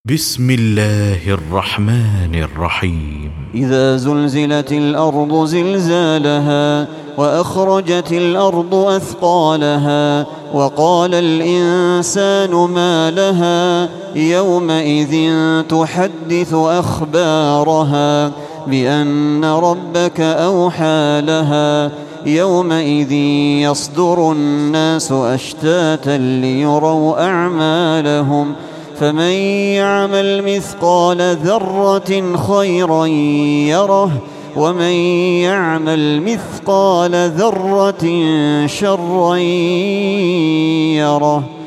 بسم الله الرحمن الرحيم. إذا زلزلت الأرض زلزالها وأخرجت الأرض أثقالها وقال الإنسان ما لها يومئذ تحدث أخبارها بأن ربك أوحى لها يومئذ يصدر الناس أشتاتا ليروا أعمالهم فمن يعمل مثقال ذرة خيرا يره ومن يعمل مثقال ذرة شرا يره.